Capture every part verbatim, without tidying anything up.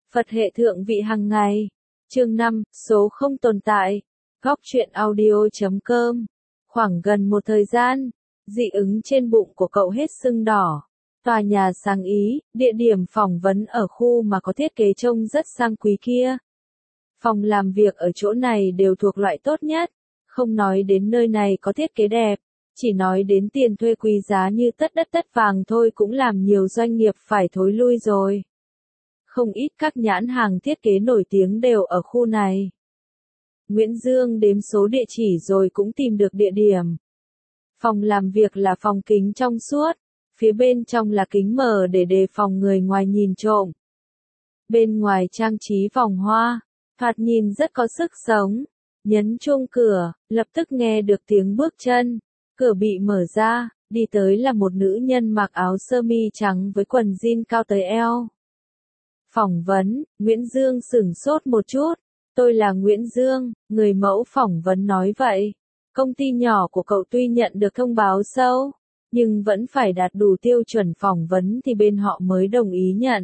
Phật hệ thượng vị hàng ngày. Chương năm, số không tồn tại. Góc truyện audio chấm com. Khoảng gần một thời gian, dị ứng trên bụng của cậu hết sưng đỏ. Tòa nhà sáng ý, địa điểm phỏng vấn ở khu mà có thiết kế trông rất sang quý kia. Phòng làm việc ở chỗ này đều thuộc loại tốt nhất, không nói đến nơi này có thiết kế đẹp, chỉ nói đến tiền thuê quý giá như tất đất tất vàng thôi cũng làm nhiều doanh nghiệp phải thối lui rồi. Không ít các nhãn hàng thiết kế nổi tiếng đều ở khu này. Nguyễn Dương đếm số địa chỉ rồi cũng tìm được địa điểm. Phòng làm việc là phòng kính trong suốt, phía bên trong là kính mở để đề phòng người ngoài nhìn trộm. Bên ngoài trang trí vòng hoa, thoạt nhìn rất có sức sống. Nhấn chuông cửa, lập tức nghe được tiếng bước chân, cửa bị mở ra, đi tới là một nữ nhân mặc áo sơ mi trắng với quần jean cao tới eo. Phỏng vấn, Nguyễn Dương sửng sốt một chút, tôi là Nguyễn Dương, người mẫu phỏng vấn nói vậy. Công ty nhỏ của cậu tuy nhận được thông báo sâu, nhưng vẫn phải đạt đủ tiêu chuẩn phỏng vấn thì bên họ mới đồng ý nhận.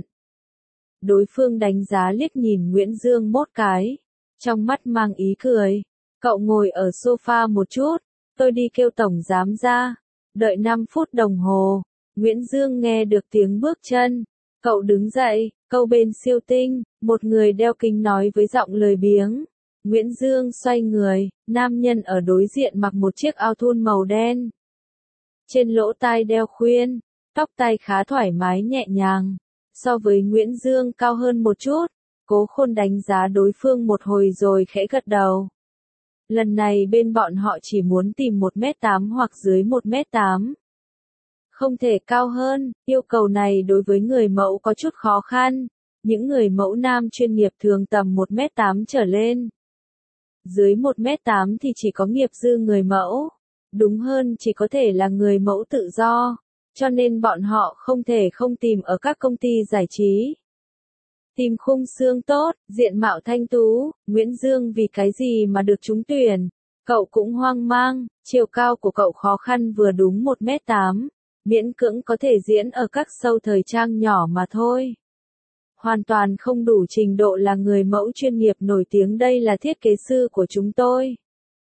Đối phương đánh giá liếc nhìn Nguyễn Dương một cái, trong mắt mang ý cười. Cậu ngồi ở sofa một chút, tôi đi kêu tổng giám ra. Đợi năm phút đồng hồ, Nguyễn Dương nghe được tiếng bước chân. Cậu đứng dậy, câu bên siêu tinh, một người đeo kính nói với giọng lười biếng. Nguyễn Dương xoay người, nam nhân ở đối diện mặc một chiếc áo thun màu đen. Trên lỗ tai đeo khuyên, tóc tai khá thoải mái nhẹ nhàng. So với Nguyễn Dương cao hơn một chút, Cố Khôn đánh giá đối phương một hồi rồi khẽ gật đầu. Lần này bên bọn họ chỉ muốn tìm một mét tám hoặc dưới một mét tám. Không thể cao hơn, yêu cầu này đối với người mẫu có chút khó khăn. Những người mẫu nam chuyên nghiệp thường tầm một mét tám trở lên. Dưới một mét tám thì chỉ có nghiệp dư người mẫu. Đúng hơn chỉ có thể là người mẫu tự do. Cho nên bọn họ không thể không tìm ở các công ty giải trí. Tìm khung xương tốt, diện mạo thanh tú, Nguyễn Dương vì cái gì mà được trúng tuyển. Cậu cũng hoang mang, chiều cao của cậu khó khăn vừa đúng một mét tám. Miễn cưỡng có thể diễn ở các show thời trang nhỏ mà thôi. Hoàn toàn không đủ trình độ là người mẫu chuyên nghiệp nổi tiếng, đây là thiết kế sư của chúng tôi.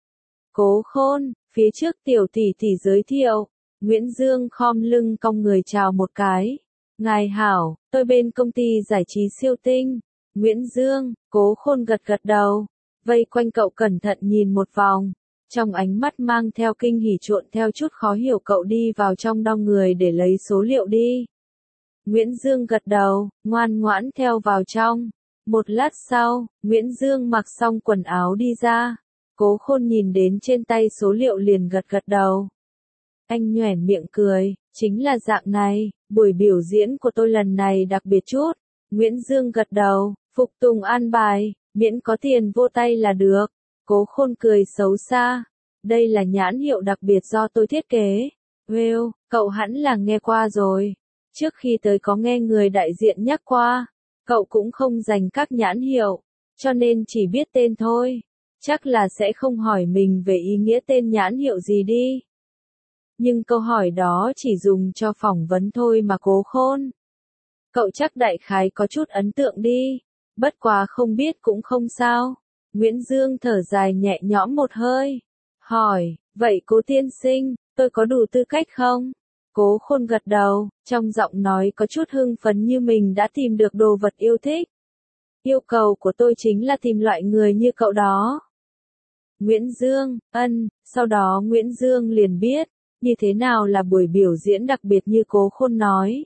Cố Khôn, phía trước tiểu tỷ tỷ giới thiệu. Nguyễn Dương khom lưng cong người chào một cái. Ngài hảo, tôi bên công ty giải trí siêu tinh. Nguyễn Dương, Cố Khôn gật gật đầu. Vây quanh cậu cẩn thận nhìn một vòng. Trong ánh mắt mang theo kinh hỉ trộn theo chút khó hiểu, cậu đi vào trong đông người để lấy số liệu đi. Nguyễn Dương gật đầu, ngoan ngoãn theo vào trong. Một lát sau, Nguyễn Dương mặc xong quần áo đi ra. Cố Khôn nhìn đến trên tay số liệu liền gật gật đầu. Anh nhoẻn miệng cười, chính là dạng này, buổi biểu diễn của tôi lần này đặc biệt chút. Nguyễn Dương gật đầu, phục tùng an bài, miễn có tiền vô tay là được. Cố Khôn cười xấu xa. Đây là nhãn hiệu đặc biệt do tôi thiết kế. Well, cậu hẳn là nghe qua rồi. Trước khi tới có nghe người đại diện nhắc qua. Cậu cũng không dành các nhãn hiệu, cho nên chỉ biết tên thôi. Chắc là sẽ không hỏi mình về ý nghĩa tên nhãn hiệu gì đi. Nhưng câu hỏi đó chỉ dùng cho phỏng vấn thôi mà Cố Khôn. Cậu chắc đại khái có chút ấn tượng đi. Bất quá không biết cũng không sao. Nguyễn Dương thở dài nhẹ nhõm một hơi. Hỏi, vậy Cố tiên sinh, tôi có đủ tư cách không? Cố Khôn gật đầu, trong giọng nói có chút hưng phấn như mình đã tìm được đồ vật yêu thích. Yêu cầu của tôi chính là tìm loại người như cậu đó. Nguyễn Dương, ân, sau đó Nguyễn Dương liền biết, như thế nào là buổi biểu diễn đặc biệt như Cố Khôn nói.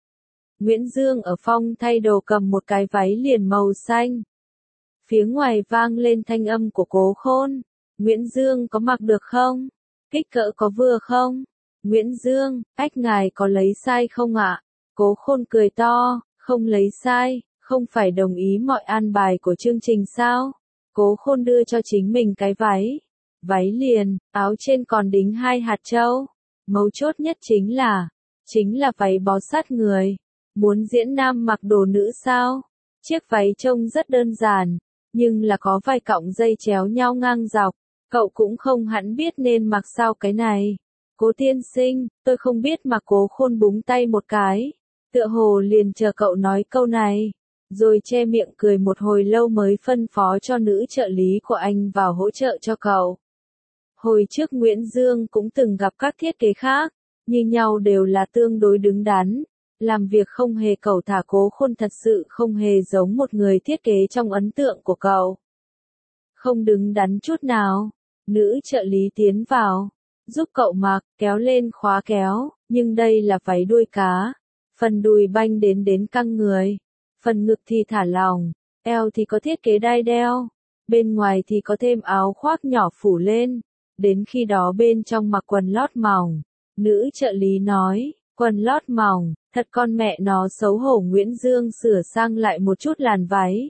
Nguyễn Dương ở phòng thay đồ cầm một cái váy liền màu xanh. Phía ngoài vang lên thanh âm của Cố Khôn. Nguyễn Dương có mặc được không? Kích cỡ có vừa không? Nguyễn Dương, ách ngài có lấy sai không ạ? Cố Khôn cười to, không lấy sai, không phải đồng ý mọi an bài của chương trình sao? Cố Khôn đưa cho chính mình cái váy. Váy liền, áo trên còn đính hai hạt châu. Mấu chốt nhất chính là, chính là váy bó sát người. Muốn diễn nam mặc đồ nữ sao? Chiếc váy trông rất đơn giản, nhưng là có vài cọng dây chéo nhau ngang dọc. Cậu cũng không hẳn biết nên mặc sao cái này. Cố tiên sinh, tôi không biết, mà Cố Khôn búng tay một cái. Tựa hồ liền chờ cậu nói câu này. rồi che miệng cười một hồi lâu mới phân phó cho nữ trợ lý của anh vào hỗ trợ cho cậu. Hồi trước Nguyễn Dương cũng từng gặp các thiết kế khác, như nhau đều là tương đối đứng đắn, làm việc không hề cẩu thả. Cố Khôn thật sự không hề giống một người thiết kế trong ấn tượng của cậu. Không đứng đắn chút nào. Nữ trợ lý tiến vào, giúp cậu mặc, kéo lên khóa kéo, nhưng đây là váy đuôi cá. Phần đùi banh đến đến căng người, phần ngực thì thả lỏng, eo thì có thiết kế đai đeo, bên ngoài thì có thêm áo khoác nhỏ phủ lên, đến khi đó bên trong mặc quần lót mỏng. Nữ trợ lý nói, quần lót mỏng, thật con mẹ nó xấu hổ. Nguyễn Dương sửa sang lại một chút làn váy.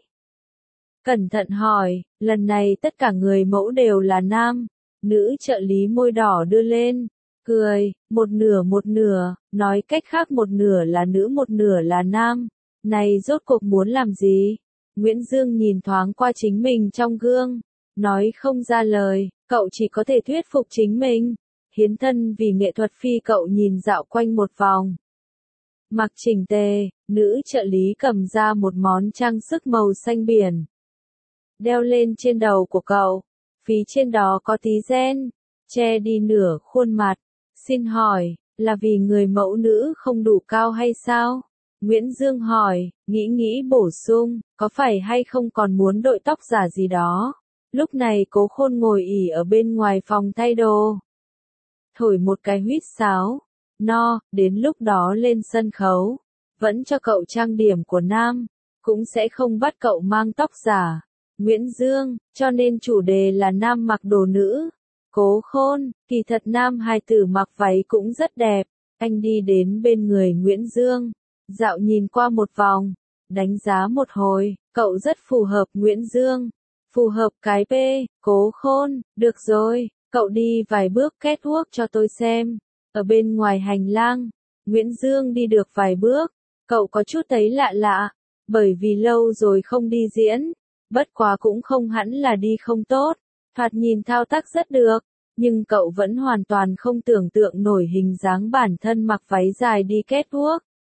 Cẩn thận hỏi, lần này tất cả người mẫu đều là nam. Nữ trợ lý môi đỏ đưa lên, cười, một nửa một nửa, nói cách khác một nửa là nữ một nửa là nam. Này rốt cuộc muốn làm gì? Nguyễn Dương nhìn thoáng qua chính mình trong gương, nói không ra lời, cậu chỉ có thể thuyết phục chính mình. Hiến thân vì nghệ thuật phi. Cậu nhìn dạo quanh một vòng. Mặc chỉnh tề, nữ trợ lý cầm ra một món trang sức màu xanh biển. Đeo lên trên đầu của cậu, phía trên đó có tí ren, che đi nửa khuôn mặt. Xin hỏi, là vì người mẫu nữ không đủ cao hay sao? Nguyễn Dương hỏi, nghĩ nghĩ bổ sung, có phải hay không còn muốn đội tóc giả gì đó? Lúc này Cố Khôn ngồi ỉ ở bên ngoài phòng thay đồ. Thổi một cái huýt sáo. No, đến lúc đó lên sân khấu. Vẫn cho cậu trang điểm của nam. Cũng sẽ không bắt cậu mang tóc giả. Nguyễn Dương, cho nên chủ đề là nam mặc đồ nữ. Cố Khôn, kỳ thật nam hài tử mặc váy cũng rất đẹp. Anh đi đến bên người Nguyễn Dương. Dạo nhìn qua một vòng. Đánh giá một hồi, cậu rất phù hợp. Nguyễn Dương, phù hợp cái P. Cố Khôn, được rồi, cậu đi vài bước catwalk cho tôi xem. Ở bên ngoài hành lang, Nguyễn Dương đi được vài bước, cậu có chút thấy lạ lạ, bởi vì lâu rồi không đi diễn, bất quá cũng không hẳn là đi không tốt, thoạt nhìn thao tác rất được, nhưng cậu vẫn hoàn toàn không tưởng tượng nổi hình dáng bản thân mặc váy dài đi catwalk.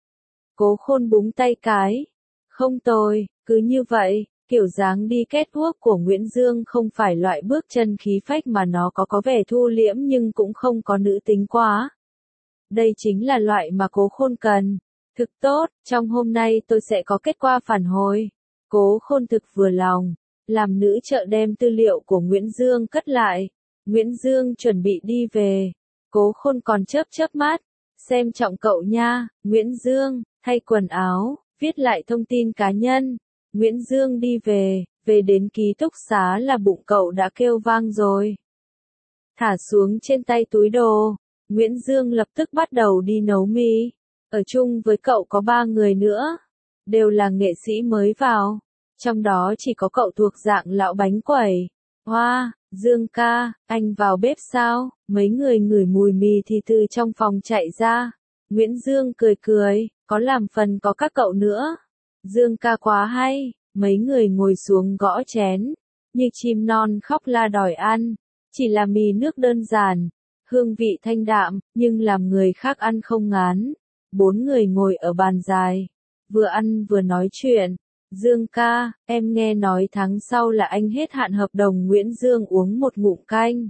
Cố Khôn búng tay cái, không tồi, cứ như vậy. Kiểu dáng đi catwalk của Nguyễn Dương không phải loại bước chân khí phách mà nó có có vẻ thu liễm nhưng cũng không có nữ tính quá. Đây chính là loại mà Cố Khôn cần. Thực tốt, trong hôm nay tôi sẽ có kết quả phản hồi. Cố Khôn thực vừa lòng, làm nữ trợ đem tư liệu của Nguyễn Dương cất lại. Nguyễn Dương chuẩn bị đi về. Cố Khôn còn chớp chớp mắt, xem trọng cậu nha. Nguyễn Dương, thay quần áo, viết lại thông tin cá nhân. Nguyễn Dương đi về, về đến ký túc xá là bụng cậu đã kêu vang rồi. Thả xuống trên tay túi đồ, Nguyễn Dương lập tức bắt đầu đi nấu mì. Ở chung với cậu có ba người nữa, đều là nghệ sĩ mới vào, trong đó chỉ có cậu thuộc dạng lão bánh quẩy. Hoa, Dương ca, anh vào bếp sao? Mấy người ngửi mùi mì thì từ trong phòng chạy ra. Nguyễn Dương cười cười, có làm phần có các cậu nữa. Dương ca quá hay, mấy người ngồi xuống gõ chén, như chim non khóc la đòi ăn, chỉ là mì nước đơn giản, hương vị thanh đạm, nhưng làm người khác ăn không ngán. Bốn người ngồi ở bàn dài, vừa ăn vừa nói chuyện. Dương ca, em nghe nói tháng sau là anh hết hạn hợp đồng. Nguyễn Dương uống một ngụm canh.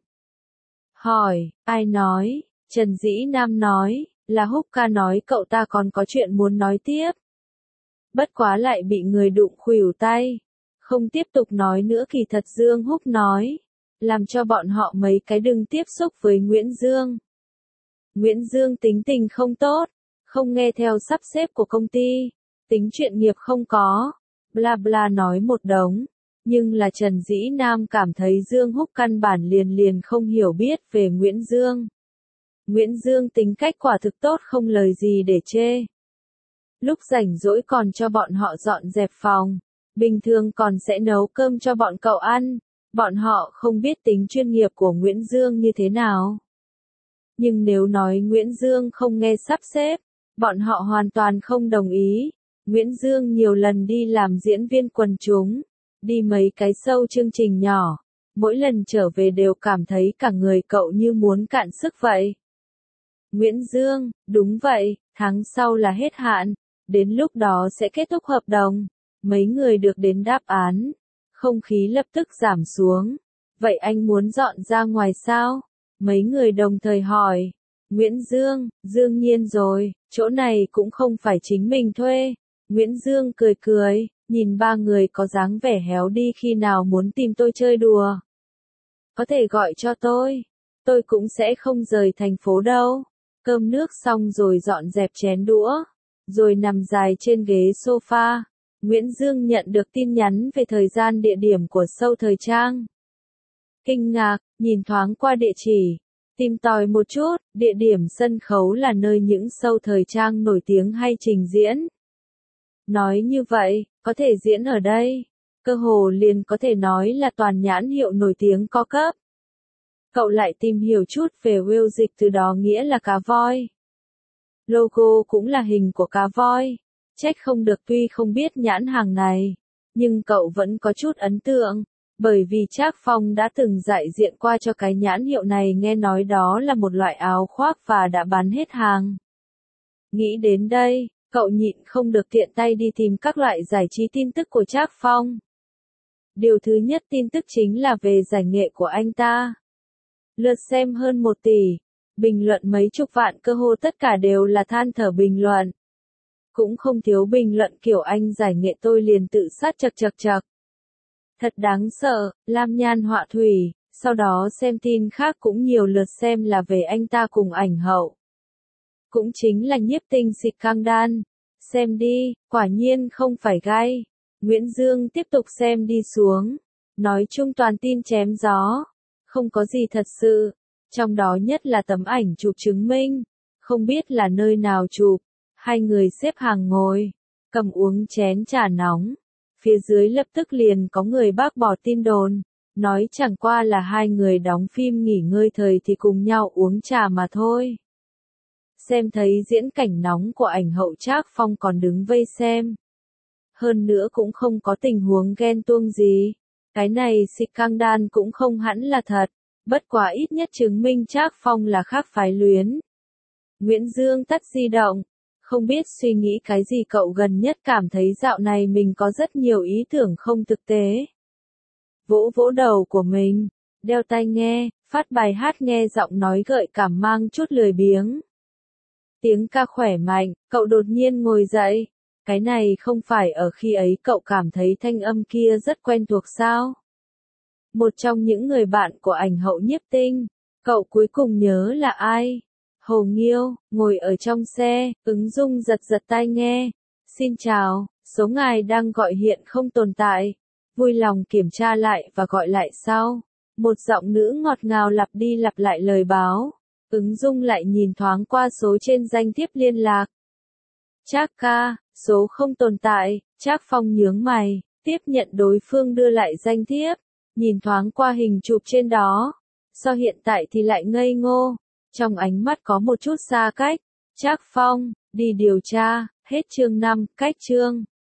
Hỏi, ai nói? Trần Dĩ Nam nói, là Húc ca nói cậu ta còn có chuyện muốn nói tiếp. Bất quá lại bị người đụng khuỷu tay. Không tiếp tục nói nữa. Kỳ thật Dương Húc nói, làm cho bọn họ mấy cái đừng tiếp xúc với Nguyễn Dương. Nguyễn Dương tính tình không tốt, không nghe theo sắp xếp của công ty, tính chuyện nghiệp không có, bla bla nói một đống. Nhưng là Trần Dĩ Nam cảm thấy Dương Húc căn bản liền liền không hiểu biết về Nguyễn Dương. Nguyễn Dương tính cách quả thực tốt không lời gì để chê. Lúc rảnh rỗi còn cho bọn họ dọn dẹp phòng, bình thường còn sẽ nấu cơm cho bọn cậu ăn. Bọn họ không biết tính chuyên nghiệp của Nguyễn Dương như thế nào. Nhưng nếu nói Nguyễn Dương không nghe sắp xếp, bọn họ hoàn toàn không đồng ý. Nguyễn Dương nhiều lần đi làm diễn viên quần chúng, đi mấy cái show chương trình nhỏ, mỗi lần trở về đều cảm thấy cả người cậu như muốn cạn sức vậy. Nguyễn Dương, đúng vậy, tháng sau là hết hạn, đến lúc đó sẽ kết thúc hợp đồng. Mấy người được đến đáp án. Không khí lập tức giảm xuống. Vậy anh muốn dọn ra ngoài sao? Mấy người đồng thời hỏi. Nguyễn Dương, đương nhiên rồi, chỗ này cũng không phải chính mình thuê. Nguyễn Dương cười cười, nhìn ba người có dáng vẻ héo đi khi nào muốn tìm tôi chơi đùa. Có thể gọi cho tôi. Tôi cũng sẽ không rời thành phố đâu. Cơm nước xong rồi dọn dẹp chén đũa. Rồi nằm dài trên ghế sofa. Nguyễn Dương nhận được tin nhắn về thời gian địa điểm của show thời trang. Kinh ngạc, nhìn thoáng qua địa chỉ. Tìm tòi một chút, địa điểm sân khấu là nơi những show thời trang nổi tiếng hay trình diễn. Nói như vậy, có thể diễn ở đây. Cơ hồ liền có thể nói là toàn nhãn hiệu nổi tiếng có cấp. Cậu lại tìm hiểu chút về Will dịch từ đó nghĩa là cá voi. Logo cũng là hình của cá voi. Trách không được tuy không biết nhãn hàng này. Nhưng cậu vẫn có chút ấn tượng. Bởi vì Trác Phong đã từng đại diện qua cho cái nhãn hiệu này nghe nói đó là một loại áo khoác và đã bán hết hàng. Nghĩ đến đây, cậu nhịn không được tiện tay đi tìm các loại giải trí tin tức của Trác Phong. Điều thứ nhất tin tức chính là về giải nghệ của anh ta. Lượt xem hơn một tỷ, bình luận mấy chục vạn, cơ hồ tất cả đều là than thở bình luận. Cũng không thiếu bình luận kiểu anh giải nghệ tôi liền tự sát chật chật chật. Thật đáng sợ, lam nhan họa thủy, sau đó xem tin khác cũng nhiều lượt xem là về anh ta cùng ảnh hậu. Cũng chính là nhiếp tinh xịt căng đan. Xem đi, quả nhiên không phải gai. Nguyễn Dương tiếp tục xem đi xuống. Nói chung toàn tin chém gió. Không có gì thật sự. Trong đó nhất là tấm ảnh chụp chứng minh. Không biết là nơi nào chụp. Hai người xếp hàng ngồi. Cầm uống chén trà nóng. Phía dưới lập tức liền có người bác bỏ tin đồn. Nói chẳng qua là hai người đóng phim nghỉ ngơi thời thì cùng nhau uống trà mà thôi. Xem thấy diễn cảnh nóng của ảnh hậu Trác Phong còn đứng vây xem. Hơn nữa cũng không có tình huống ghen tuông gì. Cái này xịt căng đan cũng không hẳn là thật. Bất quá ít nhất chứng minh Trác Phong là khác phái luyến. Nguyễn Dương tắt di động. Không biết suy nghĩ cái gì, cậu gần nhất cảm thấy dạo này mình có rất nhiều ý tưởng không thực tế. Vỗ vỗ đầu của mình, đeo tai nghe, phát bài hát nghe giọng nói gợi cảm mang chút lười biếng. Tiếng ca khỏe mạnh, cậu đột nhiên ngồi dậy. Cái này không phải ở khi ấy cậu cảm thấy thanh âm kia rất quen thuộc sao? Một trong những người bạn của ảnh hậu Nhiếp Tinh, cậu cuối cùng nhớ là ai? Hồ Nghiêu, ngồi ở trong xe, Ứng Dung giật giật tai nghe. Xin chào, số ngài đang gọi hiện không tồn tại. Vui lòng kiểm tra lại và gọi lại sau. Một giọng nữ ngọt ngào lặp đi lặp lại lời báo. Ứng Dung lại nhìn thoáng qua số trên danh thiếp liên lạc. Trác ca, số không tồn tại. Trác Phong nhướng mày, tiếp nhận đối phương đưa lại danh thiếp. Nhìn thoáng qua hình chụp trên đó. Do hiện tại thì lại ngây ngô. Trong ánh mắt có một chút xa cách. Trác Phong, đi điều tra, hết chương năm, cách chương.